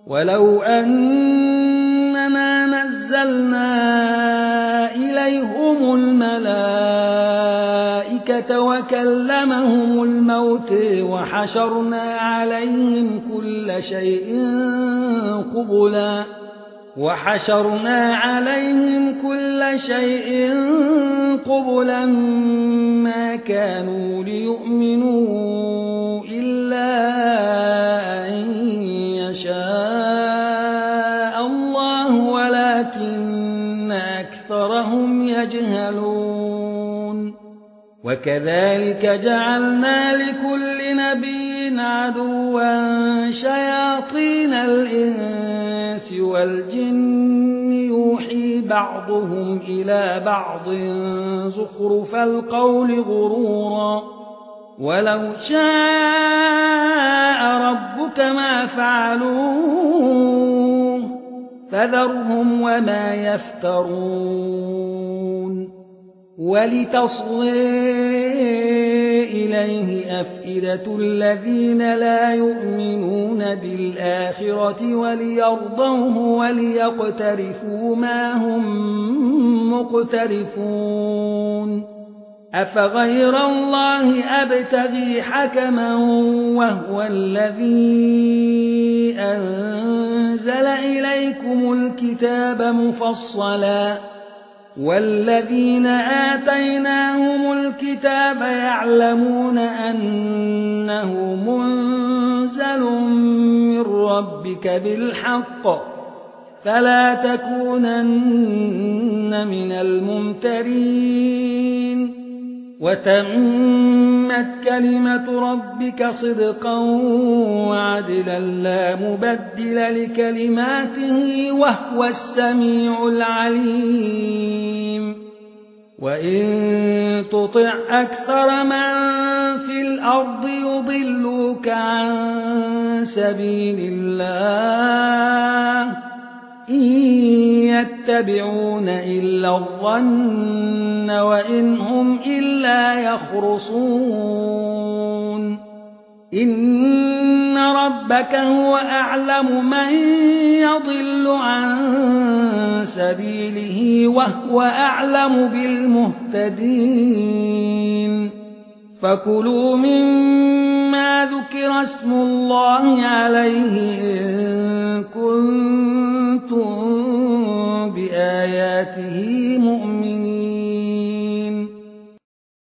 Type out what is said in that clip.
ولو أننا نزلنا إليهم الملائكة وكلمهم الموت وحشرنا عليهم كل شيء قبلا ما كانوا ليؤمنوا إلا أن يشاء الله ولكن أكثرهم يجهلون وكذلك جعلنا لكل نبي عدوا شياطين الإنس والجن يوحي بعضهم إلى بعض زخرف القول غرورا ولو شاء ربك ما فعلوه فذرهم وما يفترون ولتصغي إليه أفئدة الذين لا يؤمنون بالآخرة وليرضوه وليقترفوا ما هم مقترفون أفغير الله أبتغي حكما وهو الذي أنزل إليكم الكتاب مفصلا والذين آتيناهم الكتاب يعلمون أنه منزل من ربك بالحق فلا تكونن من الممترين وتمت كلمة ربك صدقا وعدلا لا مبدل لكلماته وهو السميع العليم وإن تطع أكثر من في الأرض يضلوك عن سبيل الله إن يتبعون إلا الظن وإن هم إلا يخرصون إن ربك هو أعلم من يضل عن سبيله وهو أعلم بالمهتدين فكلوا مما ذكر اسم الله عليه إن كنتم بآياته مؤمنين